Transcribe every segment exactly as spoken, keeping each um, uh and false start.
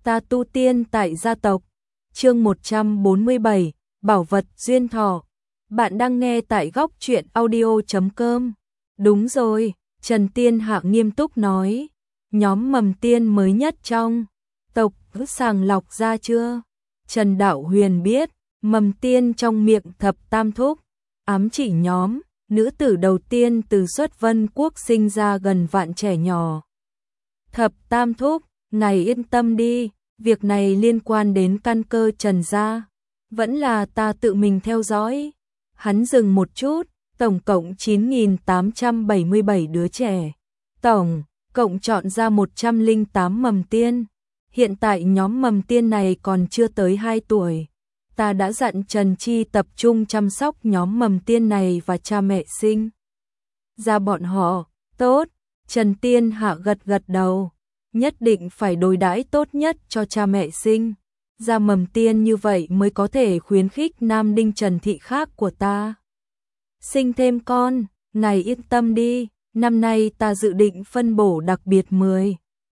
Ta tu tiên tại gia tộc. Chương một trăm bốn mươi bảy, Bảo vật duyên thọ. Bạn đang nghe tại góc truyện audio chấm com. Đúng rồi, Trần Tiên Hạ nghiêm túc nói. Nhóm mầm tiên mới nhất trong tộc sàng lọc ra chưa? Trần Đạo Huyền biết, mầm tiên trong miệng thập tam thúc, ám chỉ nhóm nữ tử đầu tiên từ xuất Vân Quốc sinh ra gần vạn trẻ nhỏ. Thập tam thúc, ngài yên tâm đi, việc này liên quan đến căn cơ Trần gia, vẫn là ta tự mình theo dõi. Hắn dừng một chút, tổng cộng chín nghìn tám trăm bảy mươi bảy đứa trẻ. Tổng cộng chọn ra một trăm lẻ tám mầm tiên. Hiện tại nhóm mầm tiên này còn chưa tới hai tuổi. Ta đã dặn Trần Chi tập trung chăm sóc nhóm mầm tiên này và cha mẹ sinh ra bọn họ. Tốt, Trần Tiên Hạ gật gật đầu. Nhất định phải đối đãi tốt nhất cho cha mẹ sinh ra mầm tiên, như vậy mới có thể khuyến khích nam đinh Trần thị khác của ta sinh thêm con. Ngài yên tâm đi, năm nay ta dự định phân bổ đặc biệt mười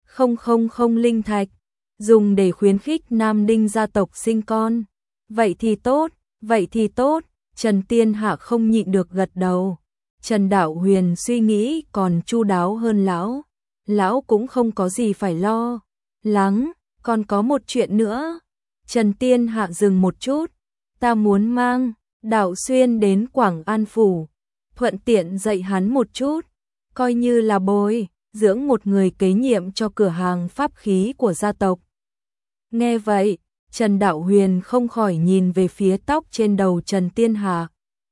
nghìn linh thạch, dùng để khuyến khích nam đinh gia tộc sinh con. Vậy thì tốt, vậy thì tốt, Trần Tiên Hạ không nhịn được gật đầu. Trần Đạo Huyền suy nghĩ còn chu đáo hơn lão. Lão cũng không có gì phải lo lắng, còn có một chuyện nữa. Trần Tiên Hạ dừng một chút, ta muốn mang Đạo Xuyên đến Quảng An Phủ, thuận tiện dạy hắn một chút, coi như là bồi dưỡng một người kế nhiệm cho cửa hàng pháp khí của gia tộc. Nghe vậy, Trần Đạo Huyền không khỏi nhìn về phía tóc trên đầu Trần Tiên Hạ.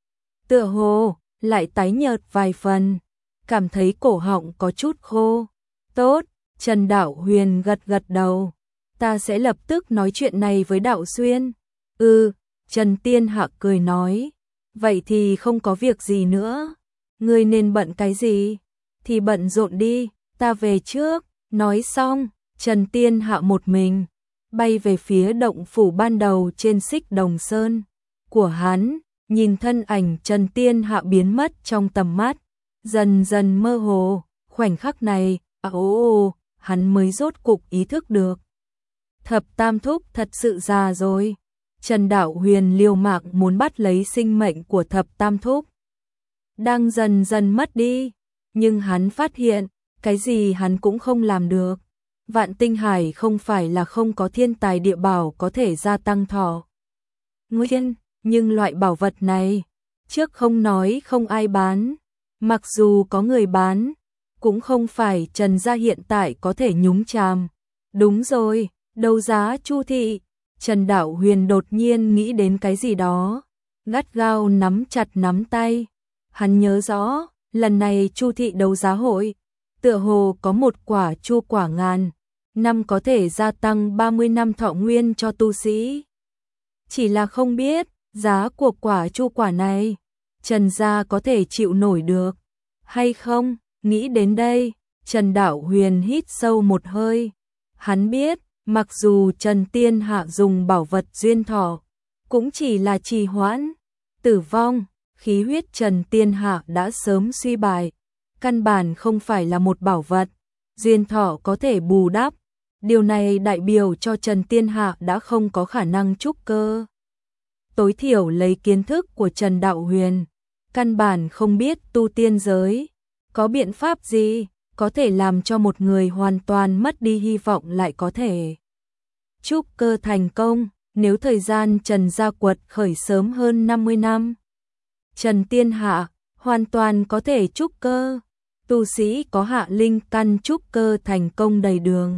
Tựa hồ lại tái nhợt vài phần, cảm thấy cổ họng có chút khô. Tốt, Trần Đạo Huyền gật gật đầu. Ta sẽ lập tức nói chuyện này với Đạo Xuyên. Ừ, Trần Tiên Hạ cười nói. Vậy thì không có việc gì nữa. Ngươi nên bận cái gì? Thì bận rộn đi, ta về trước. Nói xong, Trần Tiên Hạ một mình bay về phía động phủ ban đầu trên Xích Đồng Sơn của hắn, nhìn thân ảnh Trần Tiên Hạ biến mất trong tầm mắt, dần dần mơ hồ. Khoảnh khắc này, à, ồ, ồ, hắn mới rốt cục ý thức được. Thập tam thúc thật sự già rồi. Trần Đạo Huyền liều mạng muốn bắt lấy sinh mệnh của thập tam thúc, đang dần dần mất đi, nhưng hắn phát hiện, cái gì hắn cũng không làm được. Vạn Tinh Hải không phải là không có thiên tài địa bảo có thể gia tăng thọ nguyên, nhưng loại bảo vật này, trước không nói không ai bán, mặc dù có người bán, cũng không phải Trần gia hiện tại có thể nhúng chàm. Đúng rồi, đấu giá Chu thị. Trần Đạo Huyền đột nhiên nghĩ đến cái gì đó, gắt gao nắm chặt nắm tay. Hắn nhớ rõ, lần này Chu thị đấu giá hội, tựa hồ có một quả chu quả ngàn năm có thể gia tăng ba mươi năm thọ nguyên cho tu sĩ. Chỉ là không biết, giá của quả chu quả này, Trần gia có thể chịu nổi được hay không? Nghĩ đến đây, Trần Đạo Huyền hít sâu một hơi. Hắn biết, mặc dù Trần Tiên Hạ dùng bảo vật duyên thọ, cũng chỉ là trì hoãn tử vong, khí huyết Trần Tiên Hạ đã sớm suy bại, căn bản không phải là một bảo vật duyên thọ có thể bù đắp. Điều này đại biểu cho Trần Tiên Hạ đã không có khả năng trúc cơ. Tối thiểu lấy kiến thức của Trần Đạo Huyền, căn bản không biết tu tiên giới có biện pháp gì có thể làm cho một người hoàn toàn mất đi hy vọng lại có thể trúc cơ thành công. Nếu thời gian Trần gia quật khởi sớm hơn năm mươi năm, Trần Tiên Hạ hoàn toàn có thể trúc cơ. Tu sĩ có hạ linh căn trúc cơ thành công đầy đường.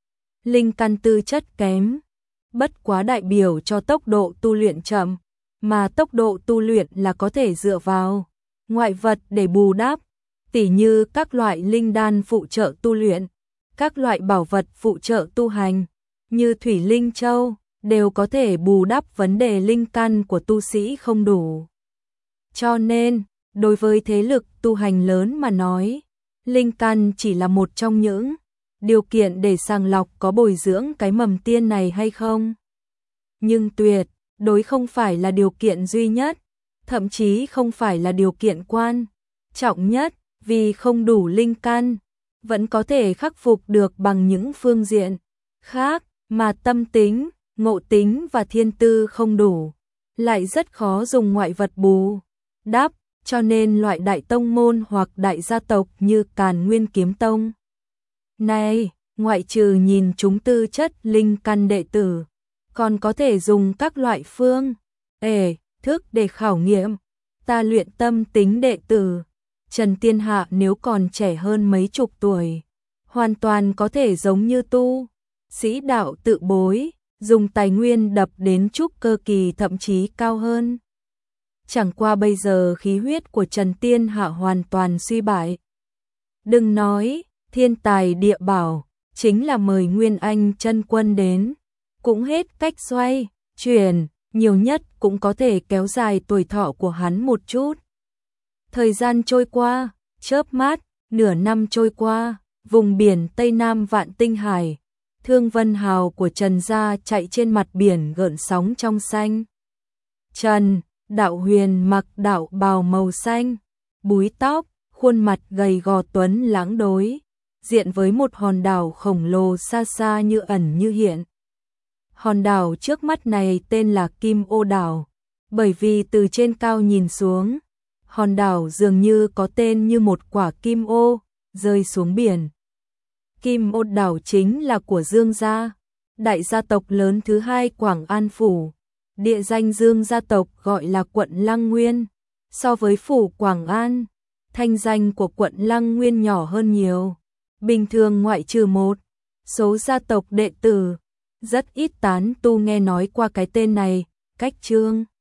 Linh căn tư chất kém, bất quá đại biểu cho tốc độ tu luyện chậm, mà tốc độ tu luyện là có thể dựa vào ngoại vật để bù đắp, tỉ như các loại linh đan phụ trợ tu luyện, các loại bảo vật phụ trợ tu hành, như Thủy Linh Châu, đều có thể bù đắp vấn đề linh căn của tu sĩ không đủ. Cho nên, đối với thế lực tu hành lớn mà nói, linh căn chỉ là một trong những điều kiện để sàng lọc có bồi dưỡng cái mầm tiên này hay không. Nhưng tuyệt đối không phải là điều kiện duy nhất, thậm chí không phải là điều kiện quan trọng nhất, vì không đủ linh căn, vẫn có thể khắc phục được bằng những phương diện khác. mà tâm tính, ngộ tính và thiên tư không đủ, lại rất khó dùng ngoại vật bù đắp, cho nên loại đại tông môn hoặc đại gia tộc như Càn Nguyên Kiếm Tông này, ngoại trừ nhìn chúng tư chất linh căn đệ tử, còn có thể dùng các loại phương ể thức để khảo nghiệm, ta luyện tâm tính đệ tử. Trần Tiên Hạ nếu còn trẻ hơn mấy chục tuổi, hoàn toàn có thể giống như tu sĩ đạo tự bối, dùng tài nguyên đập đến trúc cơ kỳ thậm chí cao hơn. Chẳng qua bây giờ khí huyết của Trần Tiên Hạ hoàn toàn suy bại. Đừng nói, thiên tài địa bảo, chính là mời Nguyên Anh chân quân đến, cũng hết cách xoay, chuyển, nhiều nhất cũng có thể kéo dài tuổi thọ của hắn một chút. Thời gian trôi qua, chớp mắt, nửa năm trôi qua, vùng biển Tây Nam Vạn Tinh Hải, Thương Vân Hào của Trần gia chạy trên mặt biển gợn sóng trong xanh. Trần, Đạo Huyền mặc đạo bào màu xanh, búi tóc, khuôn mặt gầy gò tuấn lãng đối diện với một hòn đảo khổng lồ xa xa như ẩn như hiện. Hòn đảo trước mắt này tên là Kim Ô Đảo, bởi vì từ trên cao nhìn xuống, hòn đảo dường như có tên như một quả kim ô rơi xuống biển. Kim Ô Đảo chính là của Dương gia, đại gia tộc lớn thứ hai Quảng An phủ. Địa danh Dương gia tộc gọi là quận Lăng Nguyên, so với phủ Quảng An, thanh danh của quận Lăng Nguyên nhỏ hơn nhiều. Bình thường ngoại trừ một số gia tộc đệ tử, rất ít tán tu nghe nói qua cái tên này. Cách chương